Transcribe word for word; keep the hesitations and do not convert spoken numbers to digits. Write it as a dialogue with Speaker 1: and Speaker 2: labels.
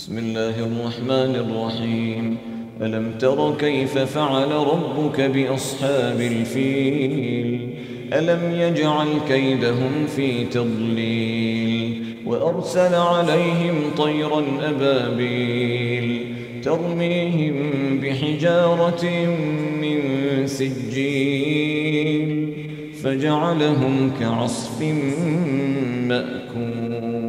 Speaker 1: بسم الله الرحمن الرحيم. ألم تر كيف فعل ربك بأصحاب الفيل؟ ألم يجعل كيدهم في تضليل وأرسل عليهم طيرا أبابيل ترميهم بحجارة من سجيل فجعلهم كعصف مأكول.